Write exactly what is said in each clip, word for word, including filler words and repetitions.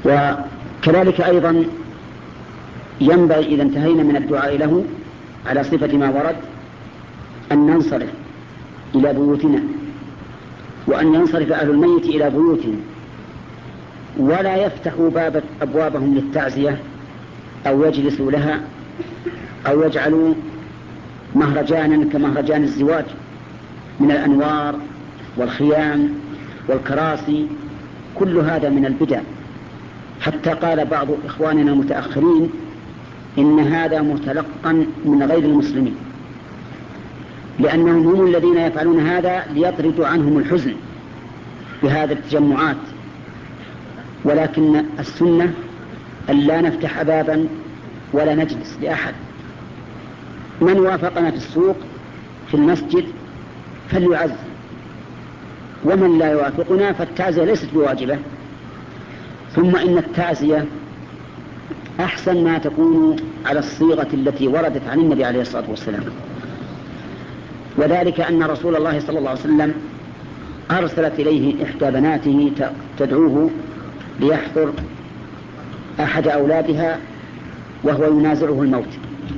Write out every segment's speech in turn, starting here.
وكذلك أيضا ينبغي إذا انتهينا من الدعاء له على صفة ما ورد أن ننصرف إلى بيوتنا، وأن ينصرف أهل الميت إلى بيوتهم، ولا يفتحوا باب أبوابهم للتعزية أو يجلسوا لها أو يجعلوا مهرجانا كمهرجان الزواج من الأنوار والخيام والكراسي. كل هذا من البدع، حتى قال بعض إخواننا المتأخرين إن هذا متلقا من غير المسلمين، لأنهم هم الذين يفعلون هذا ليطردوا عنهم الحزن بهذه التجمعات. ولكن السنة أن لا نفتح بابا ولا نجلس لأحد. من وافقنا في السوق في المسجد فليعزي، ومن لا يوافقنا فالتعزية ليست بواجبة. ثم إن التعزية أحسن ما تكون على الصيغة التي وردت عن النبي عليه الصلاة والسلام، وذلك أن رسول الله صلى الله عليه وسلم أرسلت إليه إحدى بناته تدعوه ليحضر أحد أولادها وهو ينازعه الموت،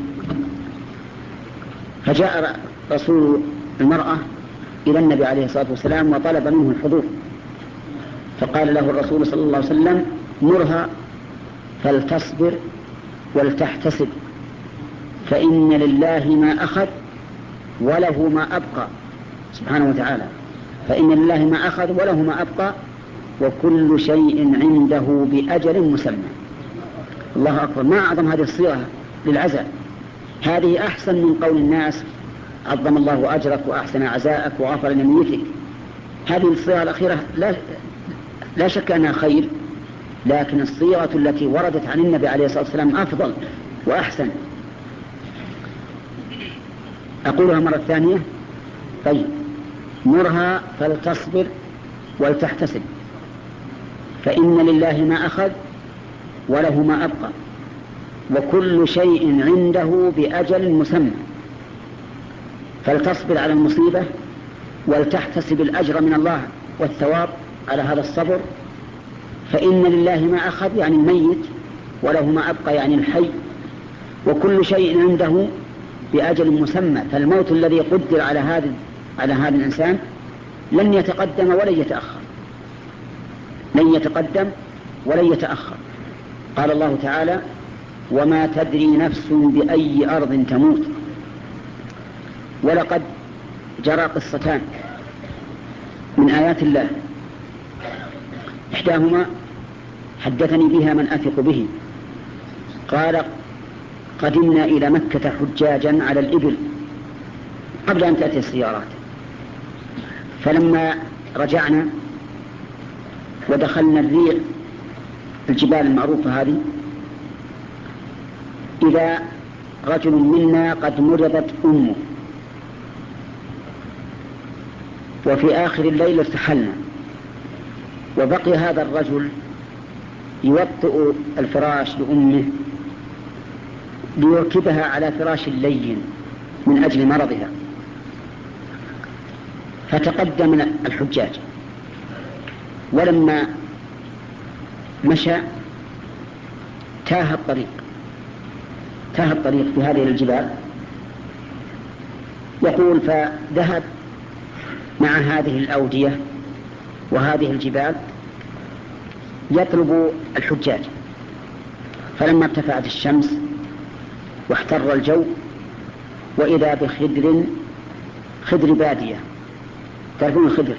فجاء رسول المرأة إلى النبي عليه الصلاة والسلام وطلب منه الحضور، فقال له الرسول صلى الله عليه وسلم: مرها فلتصبر ولتحتسب، فإن لله ما أخذ وله ما أبقى، سبحانه وتعالى، فإن لله ما أخذ وله ما أبقى وكل شيء عنده بأجل مسمى. الله أكبر، ما أعظم هذه الصيغة للعزاء. هذه أحسن من قول الناس عظم الله أجرك وأحسن عزاءك وغفر لنيتك. هذه الصيغة الأخيرة لا, لا شك أنها خير، لكن الصيغة التي وردت عن النبي عليه الصلاة والسلام أفضل وأحسن. أقولها مرة ثانية. طيب، مرها فلتصبر ولتحتسب، فإن لله ما أخذ وله ما أبقى وكل شيء عنده بأجل مسمى. فلتصبر على المصيبة ولتحتسب الأجر من الله والثواب على هذا الصبر، فإن لله ما أخذ يعني الميت وله ما أبقى يعني الحي، وكل شيء عنده بأجل مسمى. فالموت الذي قدر على هذا على هذا الإنسان لن يتقدم ولن يتأخر، لن يتقدم ولن يتأخر. قال الله تعالى: وما تدري نفس بأي أرض تموت. ولقد جرى قصتان من آيات الله، إحداهما حدثني بها من أثق به، قال: قدمنا إلى مكة حجاجا على الإبل قبل أن تأتي السيارات، فلما رجعنا ودخلنا الريع الجبال المعروفة هذه، إذا رجل منا قد مرضت أمه، وفي آخر الليل ارتحلنا، وبقي هذا الرجل يوطئ الفراش لأمه ليركبها على فراش لين من أجل مرضها. فتقدم الحجاج، ولما مشى تاه الطريق تاه الطريق في هذه الجبال. يقول: فذهب مع هذه الأودية وهذه الجبال يطلب الحجاج، فلما ارتفعت الشمس واحتر الجو وإذا بخدر خدر بادية، تعرفون الخدر،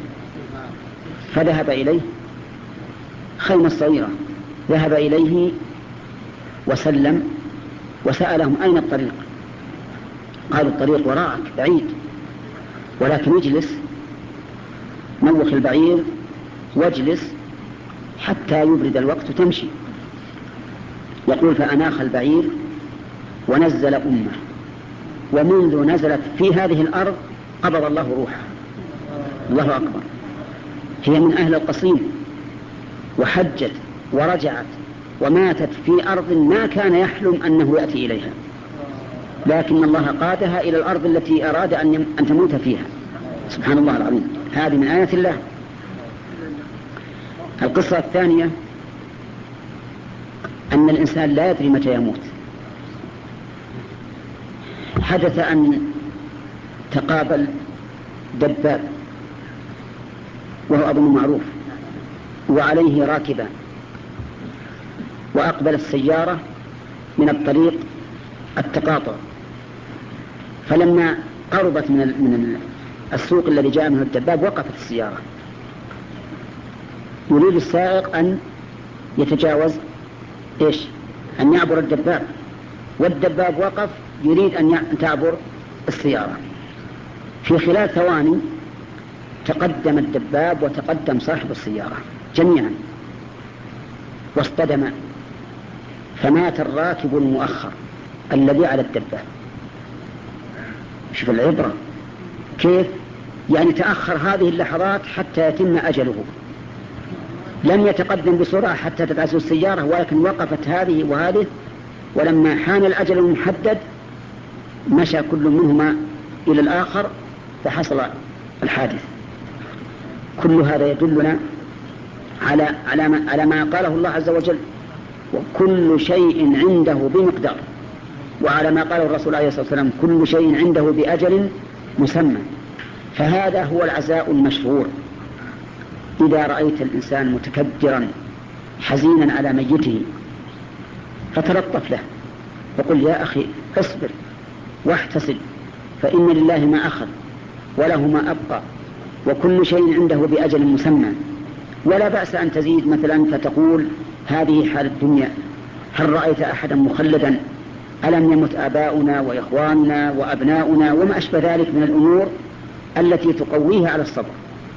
فذهب إليه، خيمة صغيرة، ذهب إليه وسلم وسألهم: أين الطريق؟ قالوا: الطريق وراءك بعيد، ولكن اجلس، نوخ البعير واجلس حتى يبرد الوقت تمشي. يقول: فأناخ البعير ونزل أمه، ومنذ نزلت في هذه الأرض قبض الله روحها. الله أكبر، هي من أهل القصيم وحجت ورجعت وماتت في أرض ما كان يحلم أنه يأتي إليها، لكن الله قادها إلى الأرض التي أراد أن تموت فيها. سبحان الله العظيم، هذه من آيات الله. القصة الثانية أن الإنسان لا يدري متى يموت. حدث أن تقابل دباب وهو أظن معروف وعليه راكبا، وأقبل السيارة من الطريق التقاطع، فلما قربت من من السوق الذي جاء منه الدباب وقفت السيارة. يريد السائق أن يتجاوز إيش؟ أن يعبر الدباب، والدباب وقف يريد أن تعبر السيارة. في خلال ثواني تقدم الدباب وتقدم صاحب السيارة جميعا واصطدما، فمات الراكب المؤخر الذي على الدباب. شوف العبرة كيف، يعني تأخر هذه اللحظات حتى يتم أجله، لم يتقدم بسرعة حتى تدعسه السيارة، ولكن وقفت هذه وهذه، ولما حان الأجل المحدد مشى كل منهما إلى الآخر فحصل الحادث. كل هذا يدلنا على على ما, على ما قاله الله عز وجل: وكل شيء عنده بمقدار، وعلى ما قاله الرسول عليه الصلاة والسلام: كل شيء عنده بأجل مسمى. فهذا هو العزاء المشروع. إذا رأيت الإنسان متكدرا حزينا على ميته فتلطف له وقل: يا أخي اصبر واحتسب، فإن لله ما أخذ وله ما أبقى، وكل شيء عنده بأجل مسمى. ولا بأس أن تزيد مثلا فتقول: هذه حال الدنيا، هل رأيت أحدا مخلدا؟ ألم يمت آباؤنا وإخواننا وأبناؤنا وما أشبه ذلك من الأمور التي تقويها على الصبر.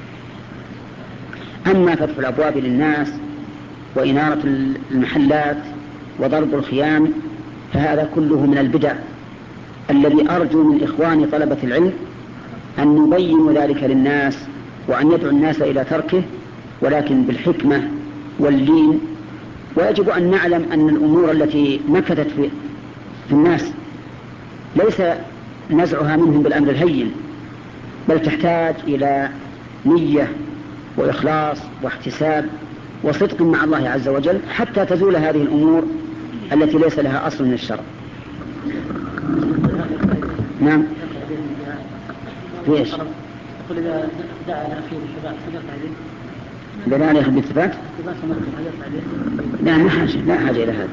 أما فتح الأبواب للناس وإنارة المحلات وضرب الخيام فهذا كله من البدع، الذي أرجو من إخواني طلبة العلم أن يبينوا ذلك للناس وأن يدعو الناس إلى تركه، ولكن بالحكمة واللين. ويجب أن نعلم أن الأمور التي نكتت في, في الناس ليس نزعها منهم بالأمر الهين، بل تحتاج إلى نية وإخلاص واحتساب وصدق مع الله عز وجل حتى تزول هذه الأمور التي ليس لها أصل من الشرع. نعم. ليش؟ يقول إذا دعا لأخيه بالثبات صدق عليه؟ إذا دعا لأخيه بالثبات؟ لا ما حاجة، لا حاجة إلى هذا.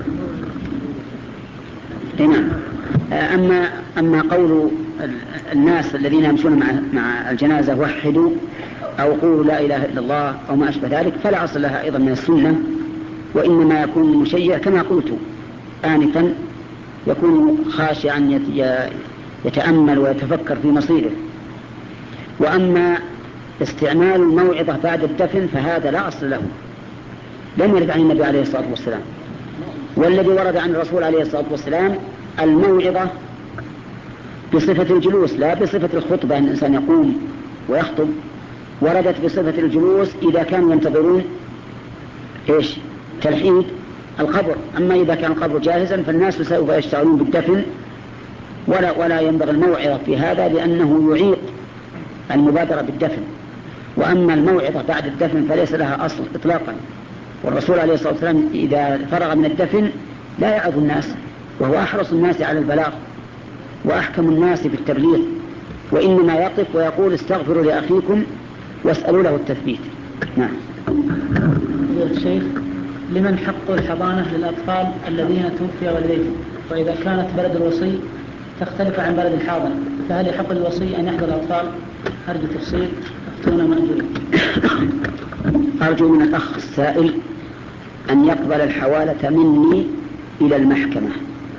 نعم. أما أما قول الناس الذين يمشون مع مع الجنازة وحدوا أو قولوا لا إله إلا الله أو ما أشبه ذلك فلا أصل لها أيضا من السنة، وإنما يكون مشيع كما قلت آنفا، يكون خاشعا يتأمل ويتفكر في مصيره. وأما استعمال الموعظة بعد الدفن فهذا لا أصل له، لم يرد عن النبي عليه الصلاة والسلام. والذي ورد عن الرسول عليه الصلاة والسلام الموعظة بصفة الجلوس لا بصفة الخطبة، أن الإنسان يقوم ويخطب. وردت بصفة الجلوس إذا كانوا ينتظرون إيش؟ تلحيد القبر. أما إذا كان القبر جاهزا فالناس سوف يشتغلون بالدفن، ولا, ولا ينبغي الموعظة في هذا لأنه يعيق المبادرة بالدفن. وأما الموعظة بعد الدفن فليس لها أصل إطلاقا، والرسول عليه الصلاة والسلام إذا فرغ من الدفن لا يعظ الناس، وهو أحرص الناس على البلاغ وأحكم الناس بالتبليغ، وإنما يقف ويقول: استغفروا لأخيكم واسألوا له التثبيت. نعم. الشيخ: لمن حق الحضانة للأطفال الذين توفي والديهم؟ وإذا كانت بلد الوصي تختلف عن بلد الحاضن فهل يحق للوصي أن يحضر الأطفال؟ أرجو تفصيل أفتونا مأجورين. أرجو من الأخ السائل أن يقبل الحوالة مني إلى المحكمة.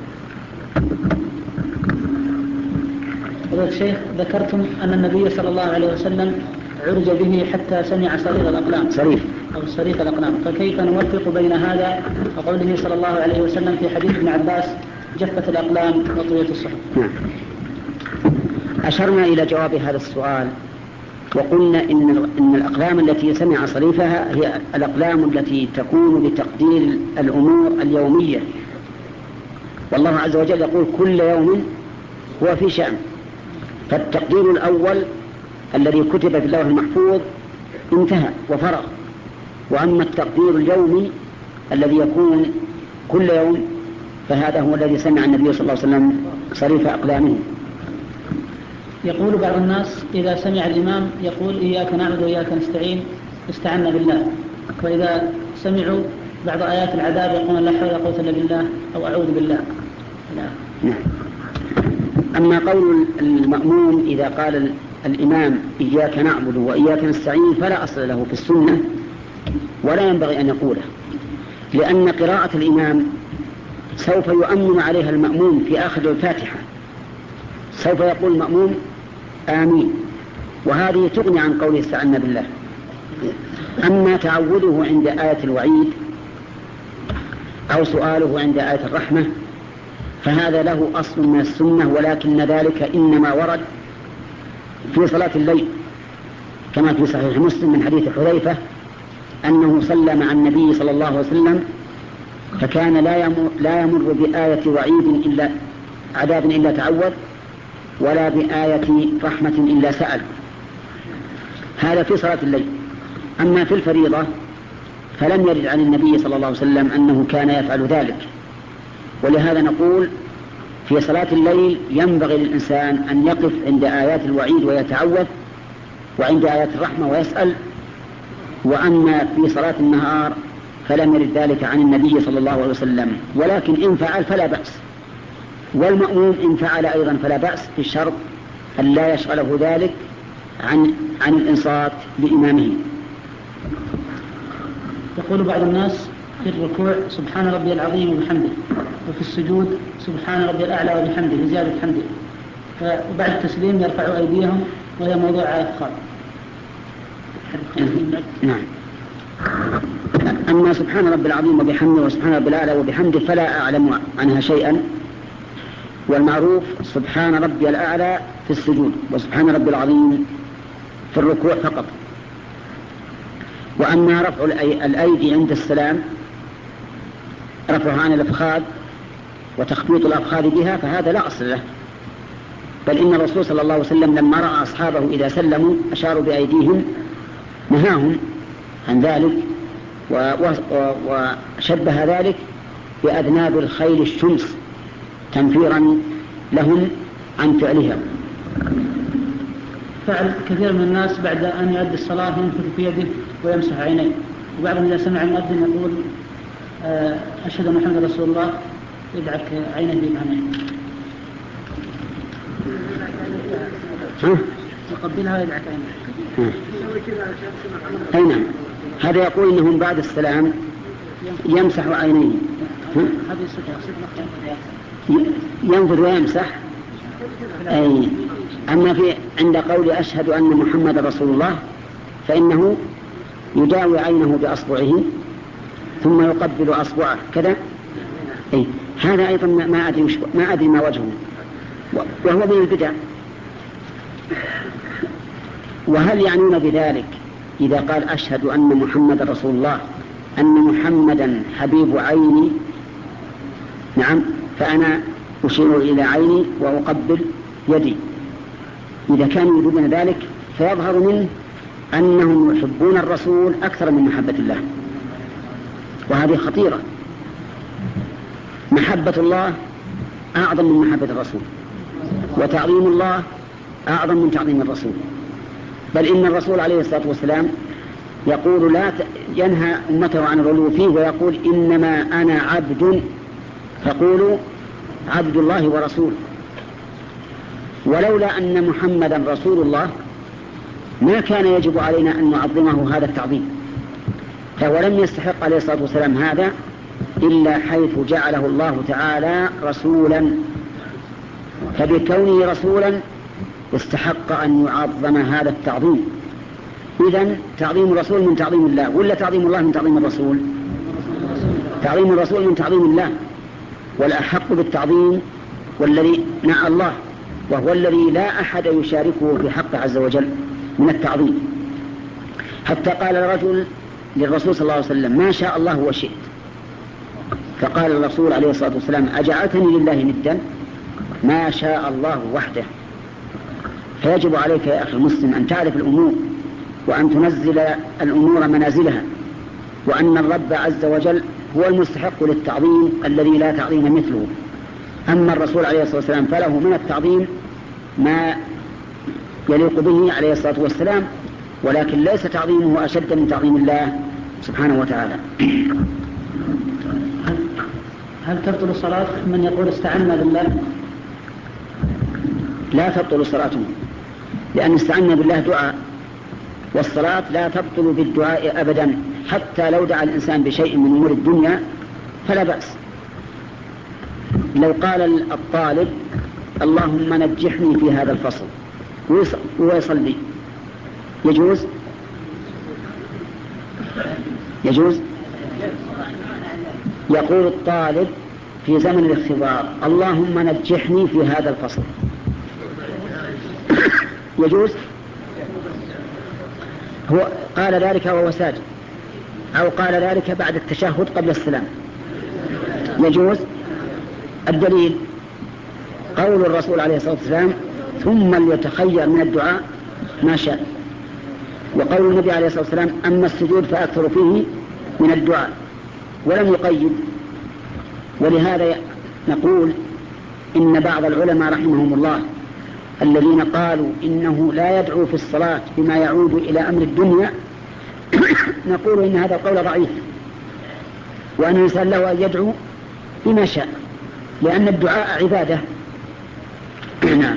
فضيلة الشيخ: ذكرتم أن النبي صلى الله عليه وسلم عرج به حتى سمع صريخ الأقلام صريخ أو صريخ الأقلام، فكيف نوفق بين هذا وقوله صلى الله عليه وسلم في حديث ابن عباس: جفت الأقلام وطويت الصحف؟ نعم. أشرنا إلى جواب هذا السؤال وقلنا إن, إن الأقلام التي سمع صريفها هي الأقلام التي تكون لتقدير الأمور اليومية، والله عز وجل يقول: كل يوم هو في شأن. فالتقدير الأول الذي كتب في اللوح المحفوظ انتهى وفرغ. وأما التقدير اليومي الذي يكون كل يوم فهذا هو الذي سمع النبي صلى الله عليه وسلم صريف أقلامه. يقول بعض الناس إذا سمع الإمام يقول إياك نعبد وإياك نستعين استعنا بالله، وإذا سمعوا بعض آيات العذاب يقولون لا حول ولا قوة إلا بالله أو أعوذ بالله. نعم. أما قول المأموم إذا قال الإمام إياك نعبد وإياك نستعين فلا أصل له في السنة ولا ينبغي أن يقوله، لأن قراءة الإمام سوف يؤمن عليها المأموم في آخر الفاتحة، سوف يقول المأموم آمين، وهذه تغني عن قوله استعنا بالله. أما تعوذه عند آية الوعيد أو سؤاله عند آية الرحمة فهذا له أصل من السنة، ولكن ذلك إنما ورد في صلاة الليل كما في صحيح مسلم من حديث حذيفة أنه صلى مع النبي صلى الله عليه وسلم فكان لا يمر, لا يمر بآية وعيد إلا عذاب إلا تعوذ ولا بآية رحمة إلا سأل. هذا في صلاة الليل. أما في الفريضة فلم يرد عن النبي صلى الله عليه وسلم أنه كان يفعل ذلك، ولهذا نقول في صلاة الليل ينبغي للإنسان أن يقف عند آيات الوعيد ويتعوذ وعند آيات الرحمة ويسأل. وأما في صلاة النهار فلم يرد ذلك عن النبي صلى الله عليه وسلم، ولكن إن فعل فلا بأس، والمأموم إن فعل أيضا فلا بأس، بالشرط أن لا يشغله ذلك عن, عن الإنصات لإمامه. يقول بعض الناس في الركوع سبحان ربي العظيم وبحمده، وفي السجود سبحان ربي الأعلى وبحمده بزيادة حمده، وبعد التسليم يرفعوا أيديهم وهي موضوع آخر. نعم. أما سبحان ربي العظيم وبحمده وسبحان ربي الأعلى وبحمده فلا أعلم عنها شيئا، والمعروف سبحان ربي الأعلى في السجود وسبحان ربي العظيم في الركوع فقط. وأما رفع الأيدي عند السلام رفعها عن الأفخاذ وتخبيط الأفخاذ بها فهذا لا أصل له، بل إن الرسول صلى الله عليه وسلم لما رأى أصحابه إذا سلموا أشاروا بأيديهم نهاهم عن ذلك، وشبه ذلك بأذناب الخيل الشمس تنفيرا لهم عن فعلها. فعل كثير من الناس بعد أن يؤدي الصلاة ينفث في يده ويمسح عينيه، وبعضهم إذا سمع المؤذن يقول أشهد أن محمد رسول الله يدعك عينه بإبهامه يقبلها ويدعك عينه. أي نعم، هذا يقول إنهم بعد السلام يمسح عينيه، ينفذ ويمسح. أي أما في عند قول أشهد أن محمد رسول الله فإنه يداوي عينه بأصبعه ثم يقبل أصبعه كذا. أي هذا أيضا ما أدري ما أدري ما وجهه، وهو من البدع. وهل يعنون بذلك إذا قال أشهد أن محمد رسول الله أن محمدا حبيب عيني؟ نعم، فأنا أشير إلى عيني وأقبل يدي. إذا كانوا يريدون ذلك فيظهر منه أنهم يحبون الرسول أكثر من محبة الله، وهذه خطيرة. محبة الله أعظم من محبة الرسول، وتعظيم الله أعظم من تعظيم الرسول. بل إن الرسول عليه الصلاة والسلام يقول لا ت... ينهى أمته عن الغلو فيه ويقول إنما أنا عبد فقولوا عبد الله ورسوله. ولولا أن محمدا رسول الله ما كان يجب علينا أن نعظمه هذا التعظيم، فهو لم يستحق عليه الصلاة والسلام هذا إلا حيث جعله الله تعالى رسولا، فبكونه رسولا استحق أن يعظم هذا التعظيم. إذن تعظيم الرسول من تعظيم الله، ولا تعظيم الله من تعظيم الرسول؟ تعظيم الرسول من تعظيم الله، والأحق بالتعظيم والذي مع الله، وهو الذي لا أحد يشاركه في حق عز وجل من التعظيم. حتى قال الرجل للرسول صلى الله عليه وسلم ما شاء الله وشئت، فقال الرسول عليه الصلاة والسلام أجعلتني لله ندا؟ ما شاء الله وحده. فيجب عليك يا أخي المسلم أن تعرف الأمور وأن تنزل الأمور منازلها، وأن الرب عز وجل هو المستحق للتعظيم الذي لا تعظيم مثله. أما الرسول عليه الصلاة والسلام فله من التعظيم ما يليق به عليه الصلاة والسلام، ولكن ليس تعظيمه أشد من تعظيم الله سبحانه وتعالى. هل تبطل صلاة من يقول استعنا بالله؟ لا تبطل صلاته، لأن استعنا بالله دعاء، والصلاة لا تبطل بالدعاء أبدا، حتى لو دعا الإنسان بشيء من أمور الدنيا فلا بأس. لو قال الطالب اللهم نجحني في هذا الفصل ويصلي يجوز؟ يجوز. يقول الطالب في زمن الاختبار اللهم نجحني في هذا الفصل يجوز؟ هو قال ذلك وهو ساجد، أو قال ذلك بعد التشهد قبل السلام، يجوز. الدليل قول الرسول عليه الصلاة والسلام ثم ليتخير من الدعاء ما شاء، وقول النبي عليه الصلاة والسلام أما السجود فأكثر فيه من الدعاء، ولم يقيد. ولهذا نقول إن بعض العلماء رحمهم الله الذين قالوا إنه لا يدعو في الصلاة بما يعود إلى أمر الدنيا نقول إن هذا القول ضعيف، وأن الإنسان له أن يدعو بما شاء، لأن الدعاء عبادة. نعم.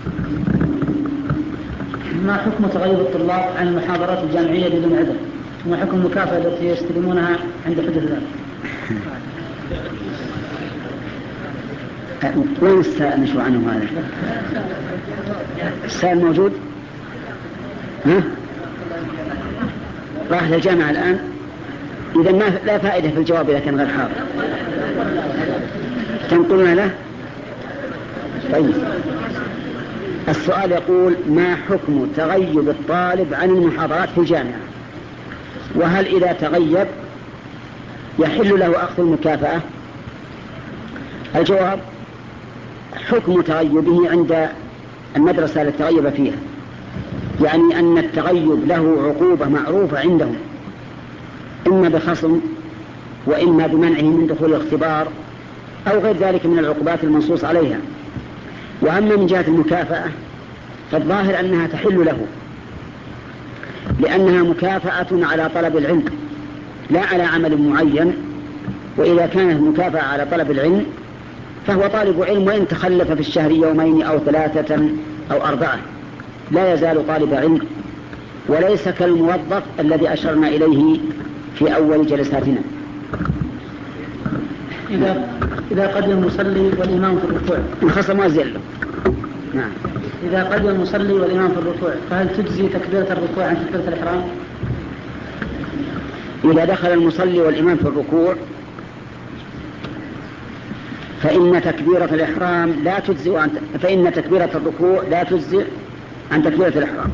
ما حكم تغيب الطلاب عن المحاضرات الجامعية بدون عذر؟ وما حكم المكافأة التي يستلمونها عند حدوث ذلك؟ وين السائل نشوى عنه هذا؟ السائل موجود؟ ها؟ راح للجامعة الآن؟ إذا ما لا فائدة في الجواب إذا كان غير حاضر. تنقلنا له؟ طيب. السؤال يقول ما حكم تغيب الطالب عن المحاضرات في الجامعة، وهل إذا تغيب يحل له أخذ المكافأة؟ الجواب حكم تغيبه عند المدرسة التي تغيب فيها، يعني أن التغيب له عقوبة معروفة عندهم، إما بخصم وإما بمنعه من دخول الاختبار أو غير ذلك من العقوبات المنصوص عليها. وأما من جهة المكافأة فالظاهر أنها تحل له، لأنها مكافأة على طلب العلم لا على عمل معين، وإذا كانت مكافأة على طلب العلم فهو طالب علم، وإن تخلف في الشهر يومين أو ثلاثة أو أربعة لا يزال طالب علم، وليس كالموظف الذي أشرنا إليه في أول جلساتنا. إذا إذا قدم المصلي والإمام في الركوع انخصم وزل. نعم. إذا قدم المصلي والإمام في الركوع فهل تجزي تكبيرة الركوع عن تكبيرة الإحرام؟ إذا دخل المصلي والإمام في الركوع فإن تكبيرة الإحرام لا تجزئ عن فإن تكبيرة الركوع لا تجزئ عن تكبيرة الإحرام،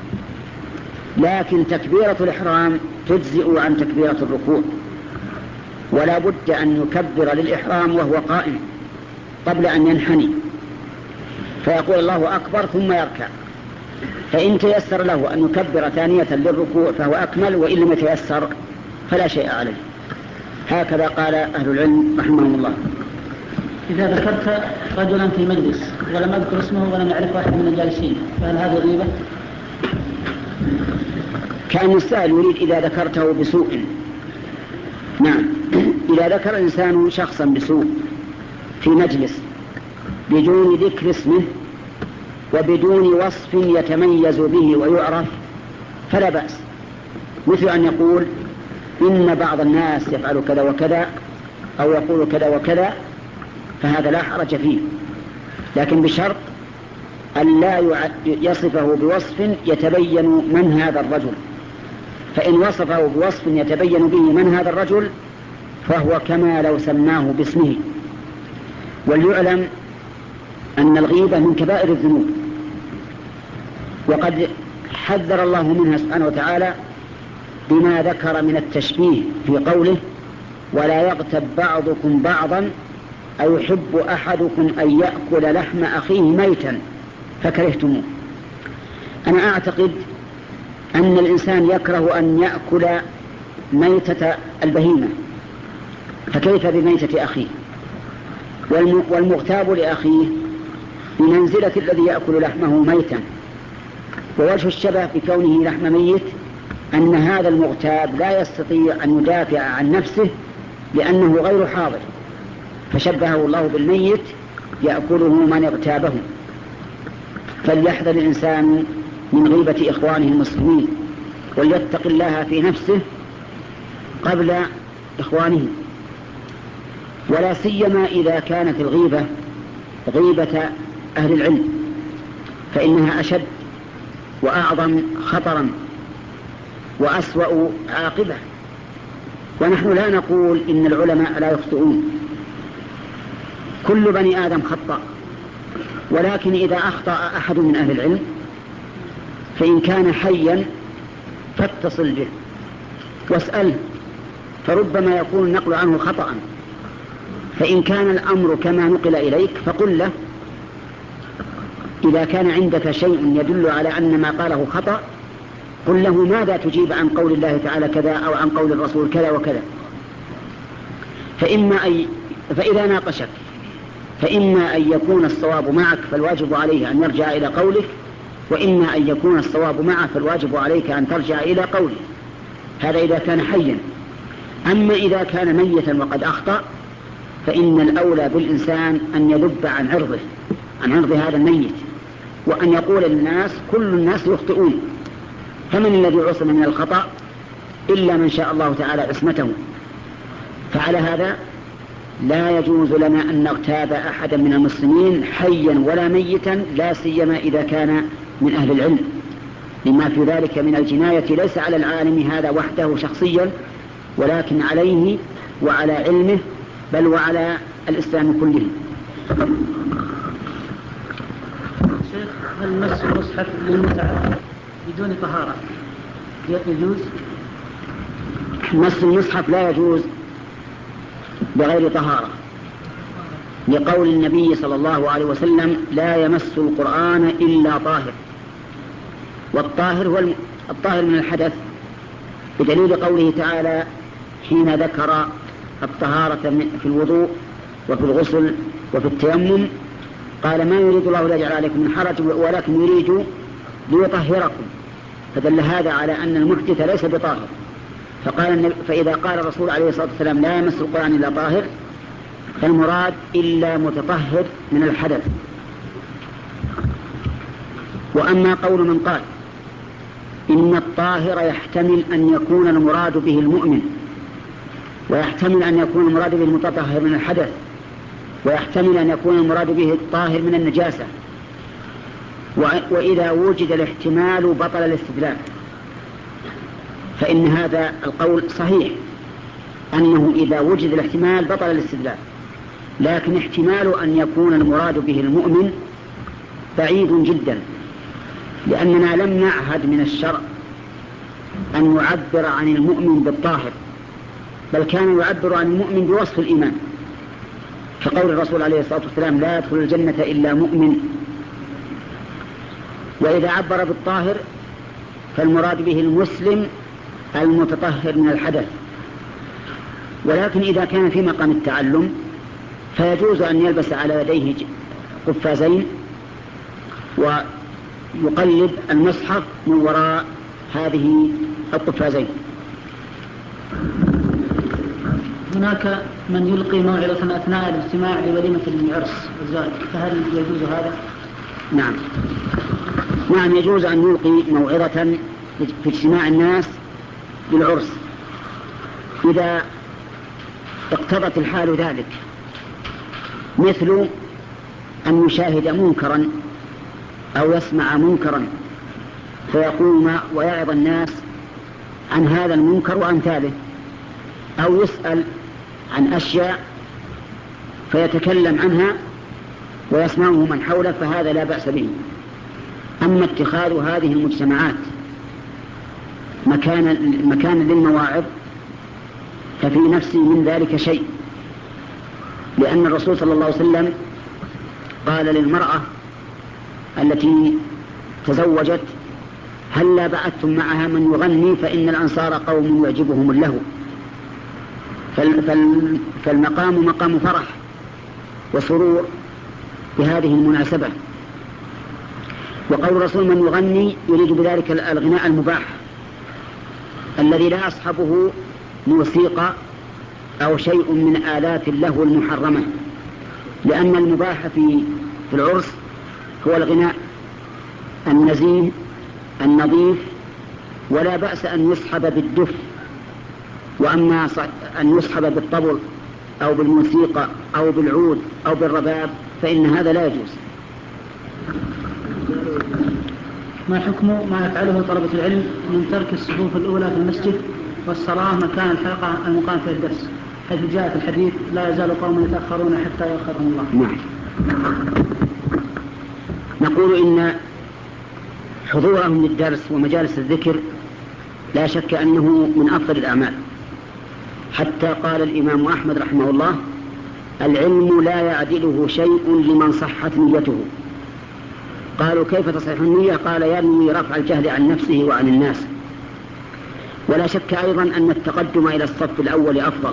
لكن تكبيرة الإحرام تجزئ عن تكبيرة الركوع، ولا بد أن يكبر للإحرام وهو قائم قبل أن ينحني، فيقول الله أكبر ثم يركع، فإن تيسر له أن يكبر ثانية للركوع فهو أكمل، وإن لم يتيسر فلا شيء عليه. هكذا قال أهل العلم رحمهم الله. إذا ذكرت رجلا في مجلس ولم أذكر اسمه ولم يعرف واحد من الجالسين فهل هذا غيبة؟ كان السائل يريد إذا ذكرته بسوء. نعم. إذا ذكر إنسان شخصا بسوء في مجلس بدون ذكر اسمه وبدون وصف يتميز به ويعرف فلا بأس، مثل أن يقول إن بعض الناس يفعل كذا وكذا أو يقول كذا وكذا، فهذا لا حرج فيه، لكن بشرط أن لا يصفه بوصف يتبين من هذا الرجل، فإن وصفه بوصف يتبين به من هذا الرجل فهو كما لو سماه باسمه. وليعلم أن الغيبة من كبائر الذنوب، وقد حذر الله منها سبحانه وتعالى بما ذكر من التشبيه في قوله ولا يغتب بعضكم بعضا أيحب أحدكم أن يأكل لحم أخيه ميتا فكرهتموه. أنا أعتقد أن الإنسان يكره أن يأكل ميتة البهيمة، فكيف بميتة أخيه؟ والمغتاب لأخيه بمنزلة الذي يأكل لحمه ميتا. ووجه الشبه بكونه لحم ميت أن هذا المغتاب لا يستطيع أن يدافع عن نفسه لأنه غير حاضر، فشبهه الله بالميت يأكله من اغتابه. فليحذر الإنسان من غيبة إخوانه المسلمين وليتق الله في نفسه قبل إخوانه، ولا سيما إذا كانت الغيبة غيبة أهل العلم، فإنها أشد وأعظم خطرا وأسوأ عاقبة. ونحن لا نقول إن العلماء لا يخطئون، كل بني آدم خطأ، ولكن إذا أخطأ أحد من أهل العلم فإن كان حيا فاتصل به واسأله، فربما يكون النقل عنه خطأ، فإن كان الأمر كما نقل إليك فقل له إذا كان عندك شيء يدل على أن ما قاله خطأ قل له ماذا تجيب عن قول الله تعالى كذا أو عن قول الرسول كذا وكذا. فإما أي فإذا ناقشك فإما أن يكون الصواب معك فالواجب عليه أن يرجع إلى قولك، وإما أن يكون الصواب معه فالواجب عليك أن ترجع إلى قوله. هذا إذا كان حيا. أما إذا كان ميتا وقد أخطأ فإن الأولى بالإنسان أن يذب عن عرضه عن عرض هذا الميت، وأن يقول للناس كل الناس يخطئون، فمن الذي عصم من الخطأ إلا من شاء الله تعالى عصمته. فعلى هذا لا يجوز لنا أن نغتاب أحدا من المسلمين حيا ولا ميتا، لا سيما إذا كان من أهل العلم، لما في ذلك من الجناية ليس على العالم هذا وحده شخصيا، ولكن عليه وعلى علمه بل وعلى الإسلام كله. شيخ، هل مس المصحف للمتعة بدون طهارة يجوز؟ مس المصحف لا يجوز بغير طهارة، لقول النبي صلى الله عليه وسلم لا يمس القرآن إلا طاهر، والطاهر هو الطاهر من الحدث، بدليل قوله تعالى حين ذكر الطهارة في الوضوء وفي الغسل وفي التيمم قال ما يريد الله ليجعل عليكم من حرج ولكن يريد ليطهركم، فدل هذا على أن المحدث ليس بطاهر. فقال فإذا قال الرسول عليه الصلاة والسلام لا يمس القرآن إلا طاهر فالمراد إلا متطهر من الحدث. وأما قول من قال إن الطاهر يحتمل أن يكون المراد به المؤمن، ويحتمل أن يكون المراد به المتطهر من الحدث، ويحتمل أن يكون المراد به الطاهر من النجاسة، وإذا وجد الاحتمال بطل الاستدلال، فإن هذا القول صحيح أنه إذا وجد الاحتمال بطل الاستدلال، لكن احتمال أن يكون المراد به المؤمن بعيد جدا، لأننا لم نعهد من الشرع أن نعبر عن المؤمن بالطاهر، بل كان يعبر عن المؤمن بوصف الإيمان، فقول الرسول عليه الصلاة والسلام لا يدخل الجنة إلا مؤمن. وإذا عبر بالطاهر فالمراد به المسلم المتطهر من الحدث. ولكن إذا كان في مقام التعلم فيجوز أن يلبس على يديه قفازين ويقلب المصحف من وراء هذه القفازين. هناك من يلقي موعظة أثناء الاجتماع لوليمة العرس والزواج، فهل يجوز هذا؟ نعم نعم يجوز أن يلقي موعظة في اجتماع الناس للعرس إذا اقتضت الحال ذلك، مثل أن يشاهد منكرا أو يسمع منكرا فيقوم ويعظ الناس عن هذا المنكر وأمثاله، أو يسأل عن أشياء فيتكلم عنها ويسمعه من حوله، فهذا لا بأس به. أما اتخاذ هذه المجتمعات مكان مكان للمواعظ ففي نفسي من ذلك شيء، لأن الرسول صلى الله عليه وسلم قال للمرأة التي تزوجت هلا بعثتم معها من يغني فإن الأنصار قوم يعجبهم اللهو، فالمقام مقام فرح وسرور بهذه المناسبة. وقول الرسول من يغني يريد بذلك الغناء المباح الذي لا يصحبه موسيقى أو شيء من آلات اللهو المحرمة، لأن المباح في في العرس هو الغناء النزيه النظيف، ولا بأس أن يصحب بالدف، وأما أن يصحب بالطبل أو بالموسيقى أو بالعود أو بالرباب فإن هذا لا يجوز. ما حكم ما يفعله طلبة العلم من ترك الصفوف الأولى في المسجد والصلاة مكان الحلقة المقام في الدرس، حيث جاء في الحديث لا يزال قوم يتأخرون حتى يؤخرهم الله؟ نعم. نقول إن حضورهم للدرس ومجالس الذكر لا شك أنه من أفضل الأعمال، حتى قال الإمام أحمد رحمه الله العلم لا يعدله شيء لمن صحت نيته. قالوا كيف تصح النية؟ قال ينوي رفع الجهل عن نفسه وعن الناس. ولا شك أيضا أن التقدم إلى الصف الأول أفضل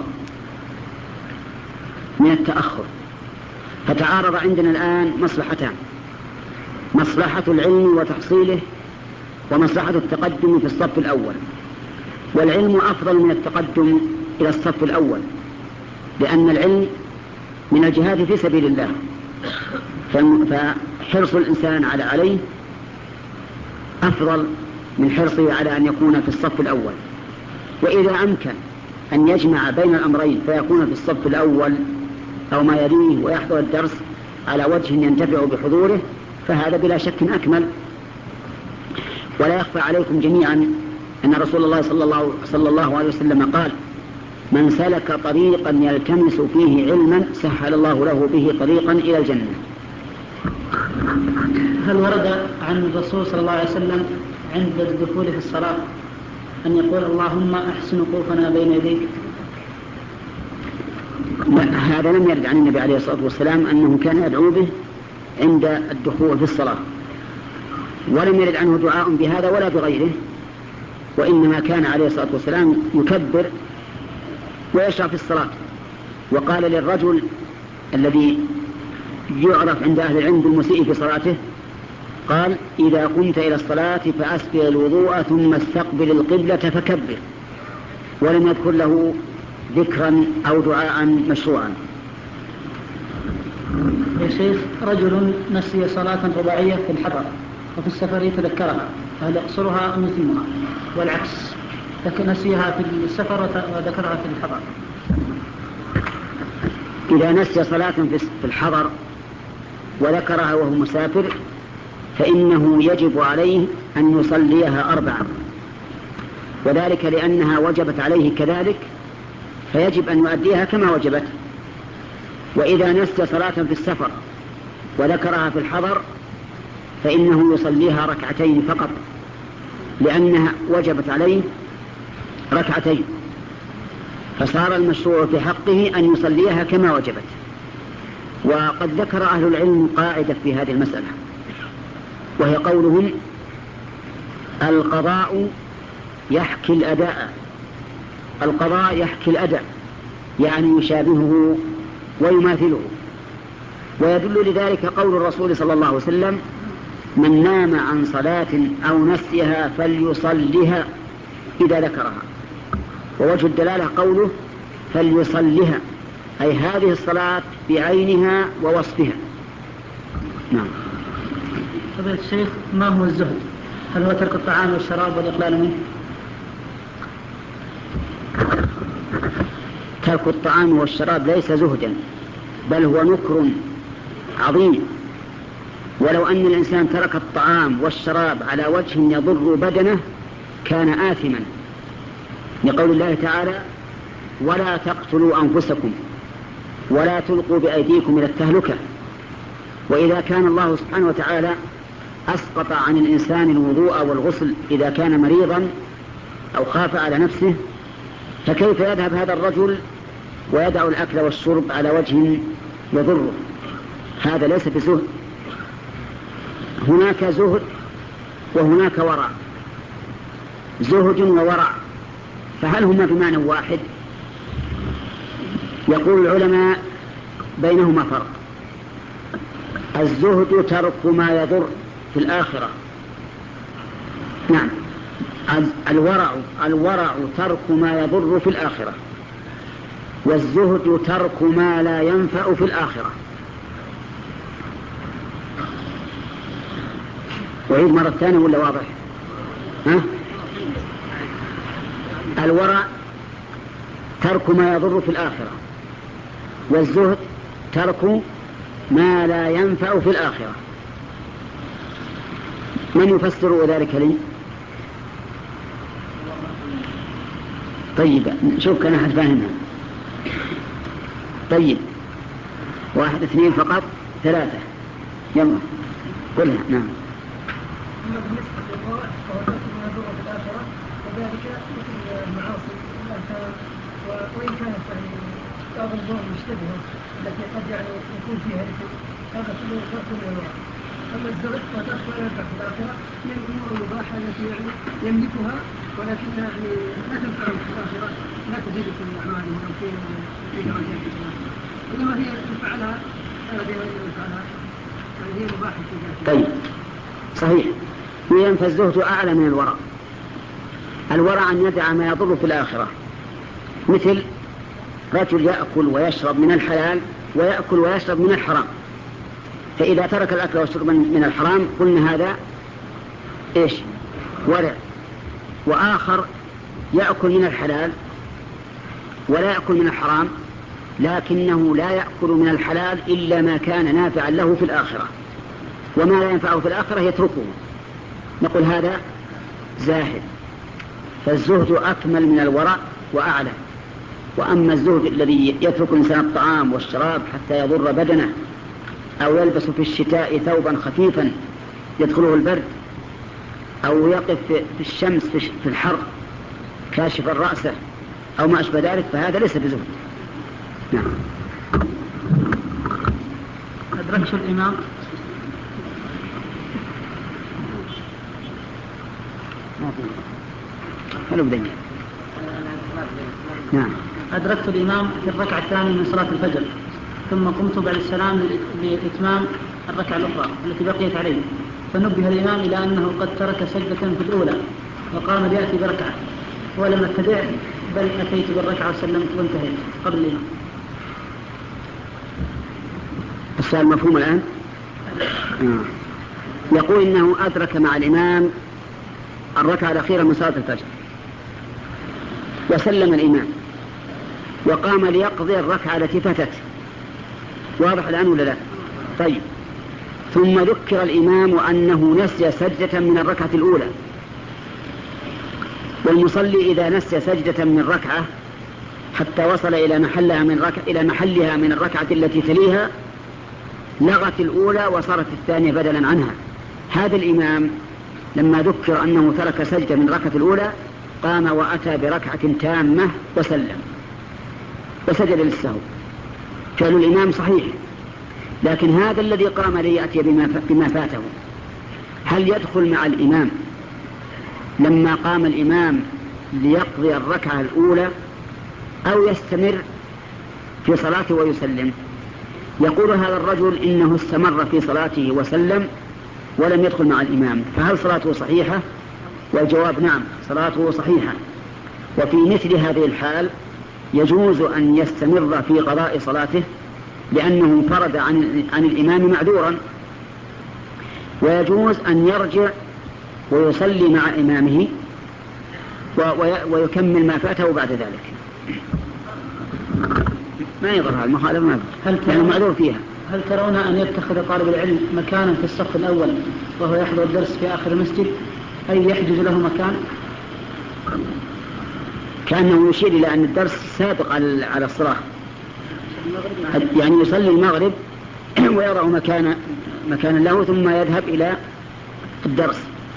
من التأخر. فتعارض عندنا الآن مصلحتان: مصلحة العلم وتحصيله ومصلحة التقدم في الصف الأول. والعلم أفضل من التقدم إلى الصف الأول، لأن العلم من الجهاد في سبيل الله، فحرص الإنسان على عليه أفضل من حرصه على أن يكون في الصف الأول. وإذا أمكن أن يجمع بين الأمرين فيكون في الصف الأول أو ما يليه ويحضر الدرس على وجه ينتفع بحضوره فهذا بلا شك أكمل. ولا يخفى عليكم جميعا أن رسول الله صلى الله, صلى الله عليه وسلم قال من سلك طريقا يلتمس فيه علما سهل الله له به طريقا إلى الجنة. هل ورد عن الرسول صلى الله عليه وسلم عند الدخول في الصلاة أن يقول اللهم أحسن وقوفنا بين يديك؟ هذا لم يرد عن النبي عليه الصلاة والسلام أنه كان يدعو به عند الدخول في الصلاة، ولم يرد عنه دعاء بهذا ولا بغيره، وإنما كان عليه الصلاة والسلام يكبر ويشرع في الصلاة. وقال للرجل الذي يعرف عند أهل العلم بالمسيء في صلاته قال إذا قمت إلى الصلاة فأسبغ الوضوء ثم استقبل القبلة فكبر، ولم يذكر له ذكرا أو دعاء مشروعا. يا شيخ، رجل نسي صلاة رباعية في الحضر وفي السفر يتذكرها، فهل يقصرها أم يتمها؟ والعكس، نسيها في السفر وذكرها في الحضر. إذا نسي صلاة في الحضر وذكرها وهو مسافر فإنه يجب عليه أن يصليها أربعا، وذلك لأنها وجبت عليه كذلك فيجب أن يؤديها كما وجبت. وإذا نسي صلاة في السفر وذكرها في الحضر فإنه يصليها ركعتين فقط، لأنها وجبت عليه ركعتين، فصار المشروع في حقه أن يصليها كما وجبت. وقد ذكر أهل العلم قاعدة في هذه المسألة، وهي قولهم القضاء يحكي الأداء. القضاء يحكي الأداء يعني يشابهه ويماثله. ويدل لذلك قول الرسول صلى الله عليه وسلم من نام عن صلاة أو نسيها فليصلها إذا ذكرها. ووجه الدلالة قوله فليصلها، أي هذه الصلاة بعينها ووصفها. نعم. فضيلة الشيخ، ما هو الزهد؟ هل هو ترك الطعام والشراب والإقلال منه؟ ترك الطعام والشراب ليس زهدا، بل هو نكر عظيم. ولو أن الإنسان ترك الطعام والشراب على وجه يضر بدنه كان آثما، لقول الله تعالى ولا تقتلوا أنفسكم ولا تلقوا بأيديكم إلى التهلكة. وإذا كان الله سبحانه وتعالى أسقط عن الإنسان الوضوء والغسل إذا كان مريضا أو خاف على نفسه، فكيف يذهب هذا الرجل ويدع الأكل والشرب على وجه يضره؟ هذا ليس بزهد. هناك زهد وهناك ورع. زهد وورع، فهل هما بمعنى واحد؟ يقول العلماء بينهما فرق. الزهد ترك ما يضر في الآخرة. نعم، الورع الورع ترك ما يضر في الآخرة، والزهد ترك ما لا ينفع في الآخرة. وعيد مرة ثانية ولا واضح؟ ها؟ الورع ترك ما يضر في الآخرة، والزهد ترك ما لا ينفع في الآخرة. من يفسر ذلك لي؟ طيب شوف كان أحد فاهمها. طيب واحد اثنين فقط ثلاثة، يلا قلها. نعم. أما بالنسبة للورع فهو ترك ما يضر في الآخرة، وذلك مثل المعاصي والآثام، وإن كانت يعني بعض الأمور مشتبهة التي قد يعني يكون فيها إثم، هذا كله ترك من الورع. أما الزهد فترك ما ينفع في الآخرة من الأمور المباحة التي يعني يملكها ولكنها يعني لا تنفع في الآخرة، لا تزيد في الأعمال أو في في درجات الآخرة، إنما هي إن فعلها هذا وإن لم يفعلها يعني هي مباحة في ذاتها. طيب صحيح. إذن فالزهد أعلى من الورع. الورع أن يدع ما يضر في الآخرة، مثل رجل يأكل ويشرب من الحلال ويأكل ويشرب من الحرام، فإذا ترك الأكل والشرب من الحرام قلنا هذا إيش؟ ورع. وآخر يأكل من الحلال ولا يأكل من الحرام، لكنه لا يأكل من الحلال إلا ما كان نافعا له في الآخرة، وما لا ينفعه في الآخرة يتركه، نقول هذا زاهد. فالزهد أكمل من الورع وأعلى. وأما الزهد الذي يترك الإنسان الطعام والشراب حتى يضر بدنه، أو يلبس في الشتاء ثوبا خفيفا يدخله البرد، أو يقف في الشمس في الحر كاشف الرأس أو ما أشبه ذلك، فهذا ليس بزهد. نعم. أدركت الإمام حلو بدنيا. نعم. أدركت الإمام في الركعة الثانية من صلاة الفجر، ثم قمت بعد السلام لإتمام الركعة الأخرى التي بقيت عليه، فنبه الإمام إلى أنه قد ترك سجدة في الأولى وقام ليأتي بركعة، ولم أتبعه بل أتيت بالركعة وسلمت وانتهيت قبل الإمام. السؤال مفهوم الآن؟ آه. يقول إنه أدرك مع الإمام الركعة الأخيرة من صلاة الفجر وسلم الإمام وقام ليقضي الركعة التي فاتت. واضح الآن ولا لا؟ طيب. ثم ذكر الإمام أنه نسي سجدة من الركعة الأولى. والمصلي إذا نسي سجدة من الركعة حتى وصل إلى محلها من ركعة إلى محلها من الركعة التي تليها لغت الأولى وصارت الثانية بدلا عنها. هذا الإمام لما ذكر أنه ترك سجدة من الركعة الأولى قام وأتى بركعة تامة وسلم وسجد للسهو. فعل الإمام صحيح، لكن هذا الذي قام ليأتي بما فاته هل يدخل مع الإمام لما قام الإمام ليقضي الركعة الأولى أو يستمر في صلاته ويسلم؟ يقول هذا الرجل إنه استمر في صلاته وسلم ولم يدخل مع الإمام، فهل صلاته صحيحة؟ والجواب نعم، صلاته صحيحة. وفي مثل هذه الحال يجوز أن يستمر في قضاء صلاته لأنه انفرد عن, عن الإمام معذورا، ويجوز أن يرجع ويصلي مع إمامه ويكمل ما فاته بعد ذلك. ما يضرها المخالفة، ما يضرها معذور فيها. هل ترون أن يتخذ طالب العلم مكانا في الصف الأول وهو يحضر الدرس في آخر المسجد، أي يحجز له مكان؟ كأنه يشير إلى أن الدرس سابق على الصلاة، يعني يصلي المغرب ويضع مكان مكانا له ثم يذهب إلى الدرس.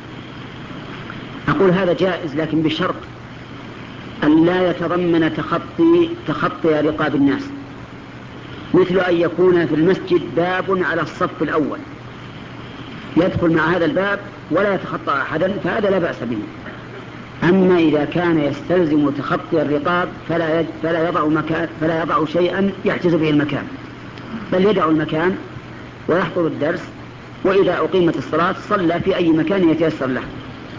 أقول هذا جائز، لكن بشرط أن لا يتضمن تخطي تخطي رقاب الناس، مثل أن يكون في المسجد باب على الصف الأول يدخل مع هذا الباب ولا يتخطى أحدا، فهذا لا بأس به. أما إذا كان يستلزم تخطي الرقاب فلا فلا يضع مكان فلا يضع شيئا يحجز به المكان، بل يدع المكان ويحضر الدرس، وإذا أقيمت الصلاة صلى في أي مكان يتيسر له.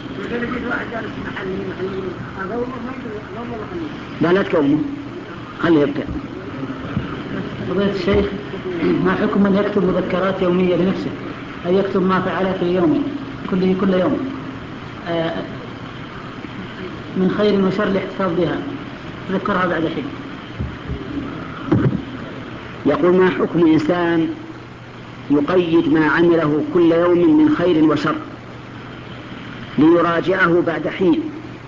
لا لا تكومه، خليه يبدأ. فضيلة الشيخ، ما حكم من يكتب مذكرات يومية لنفسه، أي يكتب ما فعله في يومه كله كل يوم آه من خير وشر الاحتفاظ بها، تذكرها بعد حين؟ يقول: ما حكم إنسان يقيد ما عمله كل يوم من خير وشر ليراجعه بعد حين؟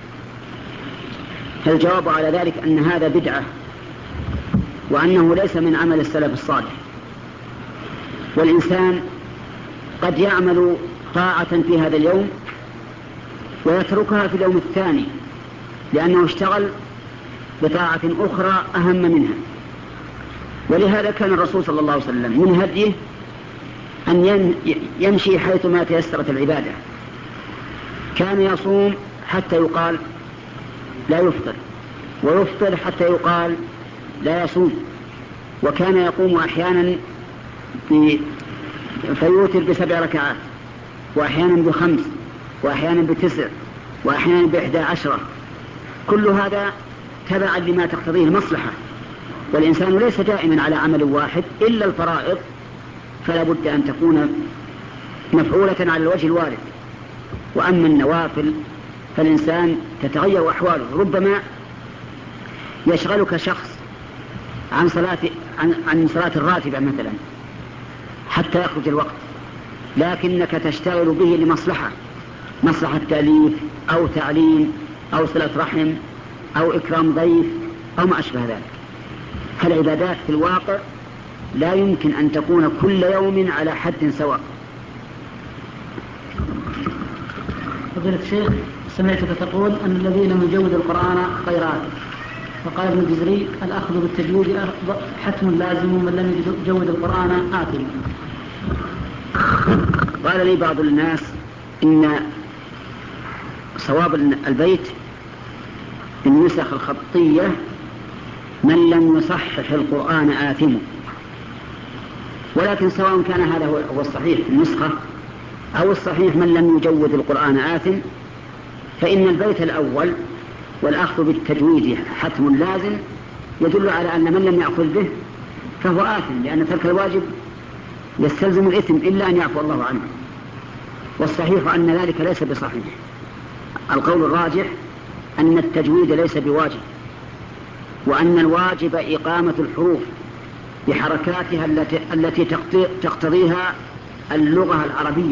فالجواب على ذلك أن هذا بدعة، وأنه ليس من عمل السلف الصالح. والإنسان قد يعمل طاعة في هذا اليوم ويتركها في اليوم الثاني لأنه اشتغل بطاعة أخرى أهم منها. ولهذا كان الرسول صلى الله عليه وسلم من هديه أن يمشي حيثما تيسرت العبادة. كان يصوم حتى يقال لا يفطر، ويفطر حتى يقال لا يصوم، وكان يقوم أحيانا فيوتر بسبع ركعات، وأحيانا بخمس، وأحيانا بتسع، وأحيانا بإحدى عشرة، كل هذا تبعا لما تقتضيه المصلحة. والإنسان ليس دائما على عمل واحد إلا الفرائض، فلا بد أن تكون مفعولة على الوجه الوارد. وأما النوافل فالإنسان تتغير أحواله، ربما يشغلك شخص عن صلاة عن, عن صلاة الراتبة مثلا حتى يخرج الوقت، لكنك تشتغل به لمصلحة، مصلحة تأليف أو تعليم أو صلة رحم أو إكرام ضيف أو ما أشبه ذلك. فالعبادات في الواقع لا يمكن أن تكون كل يوم على حد سواء. فضيلة الشيخ، سمعتك تقول أن الذي لم يجود القرآن خيرات، فقال ابن الجزري: الأخذ بالتجويد حتم لازم، ومن لم يجود القرآن آثم. قال لي بعض الناس إن صواب البيت النسخ الخطية من لم يصحح القرآن آثم، ولكن سواء كان هذا هو الصحيح النسخة أو الصحيح من لم يجود القرآن آثم، فإن البيت الأول والأخذ بالتجويد حتم لازم يدل على أن من لم يأخذ به فهو آثم، لأن ترك الواجب يستلزم الإثم إلا أن يعفو الله عنه. والصحيح أن ذلك ليس بصحيح. القول الراجح أن التجويد ليس بواجب، وأن الواجب إقامة الحروف بحركاتها التي, التي تقتضيها اللغة العربية.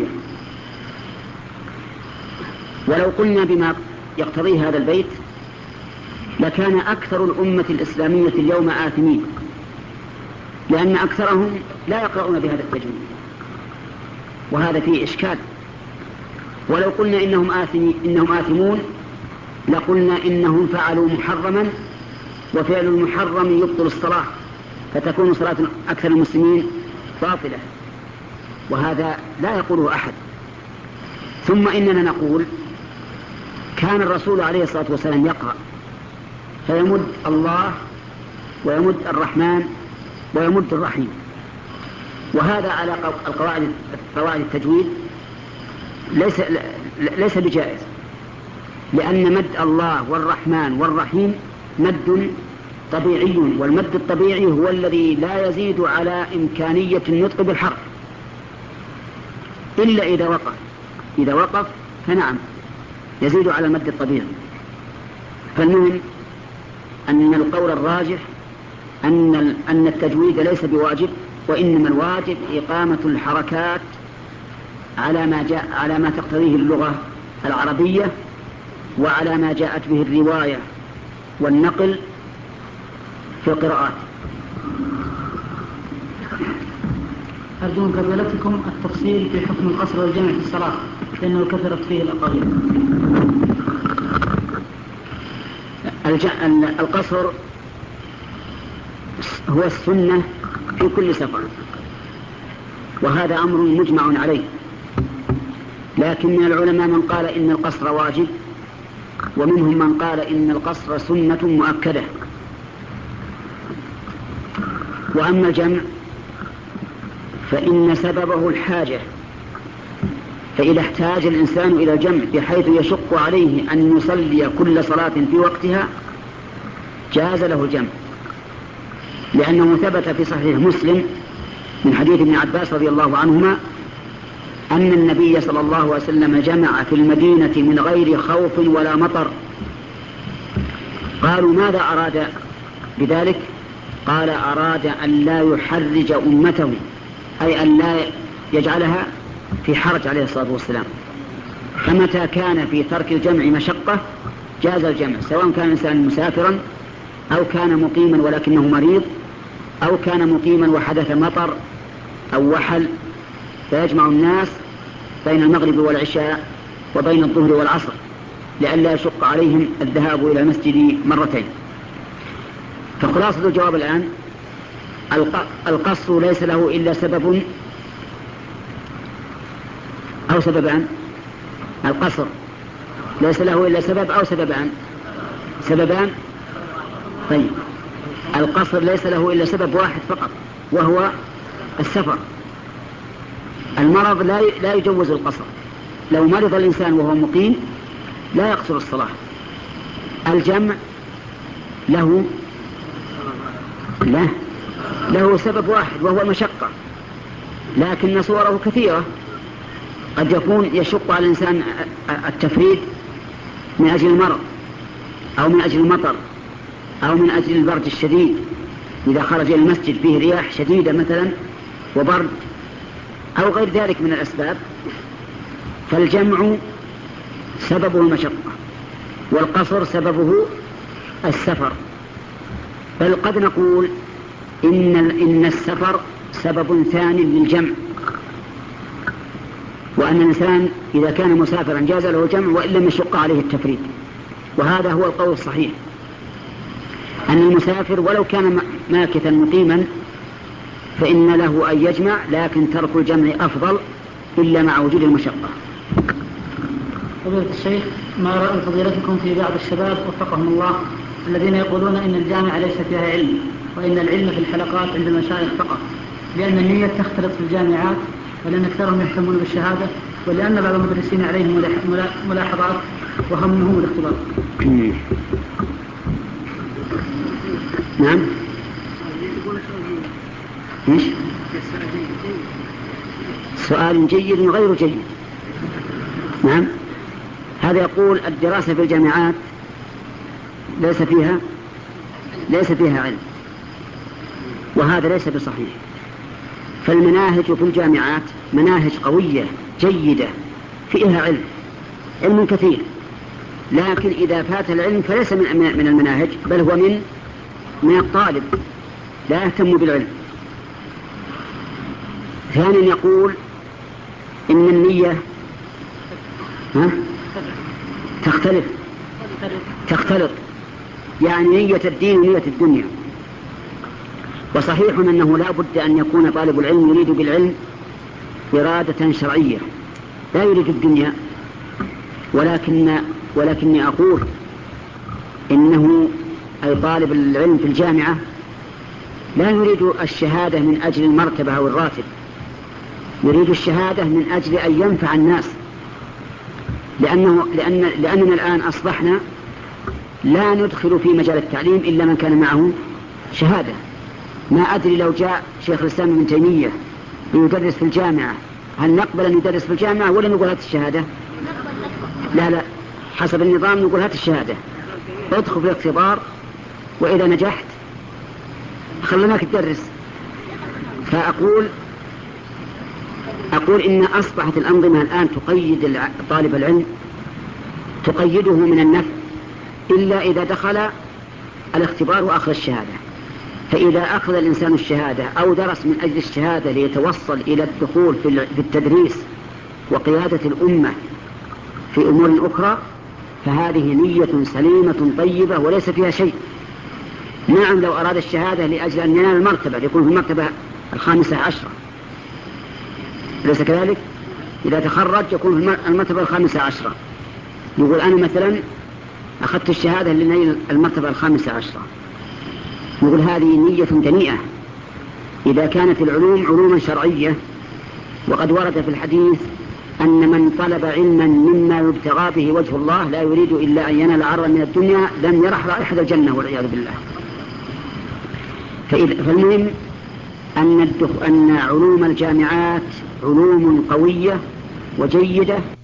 ولو قلنا بما يقتضي هذا البيت لكان أكثر الأمة الإسلامية اليوم آثمين، لأن أكثرهم لا يقرؤون بهذا التجويد، وهذا فيه إشكال. ولو قلنا إنهم, آثمي إنهم آثمون لقلنا إنهم فعلوا محرما، وفعل المحرم يبطل الصلاة، فتكون صلاة أكثر المسلمين باطلة، وهذا لا يقوله أحد. ثم إننا نقول كان الرسول عليه الصلاة والسلام يقرأ فيمد الله ويمد الرحمن ويمد الرحيم، وهذا على القواعد قواعد التجويد ليس ليس بجائز، لأن مد الله والرحمن والرحيم مد طبيعي، والمد الطبيعي هو الذي لا يزيد على إمكانية النطق بالحرف إلا إذا وقف. إذا وقف فنعم يزيد على المد الطبيعي. فالمهم أن القول الراجح أن أن التجويد ليس بواجب، وإنما الواجب إقامة الحركات على ما جاء على ما تقتضيه اللغة العربية، وعلى ما جاءت به الرواية والنقل في القراءات. أرجو من فضيلتكم التفصيل في حكم القصر والجمع في الصلاة، لأنه كثرت فيه الأقاويل. القصر هو السنة في كل سفر، وهذا أمر مجمع عليه، لكن من العلماء من قال إن القصر واجب، ومنهم من قال إن القصر سنة مؤكدة. وأما الجمع فإن سببه الحاجة، فإذا احتاج الإنسان إلى الجمع بحيث يشق عليه أن يصلي كل صلاة في وقتها جاز له الجمع، لأنه ثبت في صحيح مسلم من حديث ابن عباس رضي الله عنهما أن النبي صلى الله عليه وسلم جمع في المدينة من غير خوف ولا مطر. قالوا ماذا أراد بذلك؟ قال أراد أن لا يحرج أمته، أي أن لا يجعلها في حرج عليه الصلاة والسلام. فمتى كان في ترك الجمع مشقة جاز الجمع، سواء كان الإنسان مسافرا أو كان مقيما ولكنه مريض، أو كان مقيما وحدث مطر أو وحل، فيجمع الناس بين المغرب والعشاء وبين الظهر والعصر لئلا يشق عليهم الذهاب إلى المسجد مرتين. فخلاصة الجواب الآن القصر ليس له إلا سبب أو سببان. القصر ليس له إلا سبب أو سببان. سببان. طيب القصر ليس له إلا سبب واحد فقط وهو السفر. المرض لا لا يجوز القصر. لو مرض الإنسان وهو مقيم لا يقصر الصلاة. الجمع له لا له سبب واحد وهو المشقة، لكن صوره كثيرة. قد يكون يشق على الإنسان التفريد من أجل المرض أو من أجل المطر أو من أجل البرد الشديد، إذا خرج إلى المسجد فيه رياح شديدة مثلا وبرد أو غير ذلك من الأسباب. فالجمع سببه المشقة والقصر سببه السفر. بل قد نقول إن, إن السفر سبب ثاني للجمع، وأن الإنسان إذا كان مسافرا جاز له الجمع وإن لم يشق عليه التفريد. وهذا هو القول الصحيح، أن المسافر ولو كان ماكثا مقيما فإن له أن يجمع، لكن ترك الجمع أفضل إلا مع وجود المشقة. فضيلة الشيخ، ما رأي فضيلتكم في بعض الشباب وفقهم الله الذين يقولون إن الجامعة ليس فيها علم، وإن العلم في الحلقات عند المشايخ فقط، لأن النية تختلط في الجامعات، ولأن أكثرهم يهتمون بالشهادة، ولأن بعض المدرسين عليهم ملاحظات وهمهم الاختبار؟ نعم. إيش؟ سؤال جيد وغير جيد. نعم. هذا يقول الدراسة في الجامعات ليس فيها ليس فيها علم، وهذا ليس بصحيح. فالمناهج في الجامعات مناهج قوية جيدة فيها علم علم كثير، لكن إذا فات العلم فليس من المناهج بل هو من من الطالب لا يهتم بالعلم. ثانيا يقول إن النية ها تختلف تختلط يعني نية الدين ونية الدنيا. وصحيح أنه لا بد أن يكون طالب العلم يريد بالعلم إرادة شرعية لا يريد الدنيا، ولكن ولكني أقول إنه أي طالب العلم في الجامعة لا يريد الشهادة من أجل المرتبة أو الراتب، يريد الشهادة من أجل أن ينفع الناس. لأنه لأن لأننا الآن أصبحنا لا ندخل في مجال التعليم إلا من كان معه شهادة. ما أدري لو جاء شيخ الإسلام ابن تيمية يدرس في الجامعة هل نقبل أن يدرس في الجامعة ولا نقول هات الشهادة؟ لا لا، حسب النظام نقول هات الشهادة، ادخل في الاختبار وإذا نجحت خلناك تدرس. فأقول أقول إن أصبحت الأنظمة الآن تقيد طالب العلم، تقيده من النفع إلا إذا دخل الاختبار وأخذ الشهادة. فإذا أخذ الإنسان الشهادة أو درس من أجل الشهادة ليتوصل إلى الدخول في التدريس وقيادة الأمة في أمور أخرى فهذه نية سليمة طيبة وليس فيها شيء. نعم لو أراد الشهادة لأجل أن ينال المرتبة يكون في المرتبة الخامسة عشرة، ليس كذلك؟ إذا تخرج يكون في المرتبة الخامسة عشرة، يقول أنا مثلا أخذت الشهادة لنيل المرتبة الخامسة عشرة. نقول هذه نية دنيئة إذا كانت العلوم علوما شرعية، وقد ورد في الحديث أن من طلب علما مما يبتغى به وجه الله لا يريد إلا أن ينال عرضا من الدنيا لم يرح رائحة الجنة والعياذ بالله. فالمهم أن, أن علوم الجامعات علوم قوية وجيدة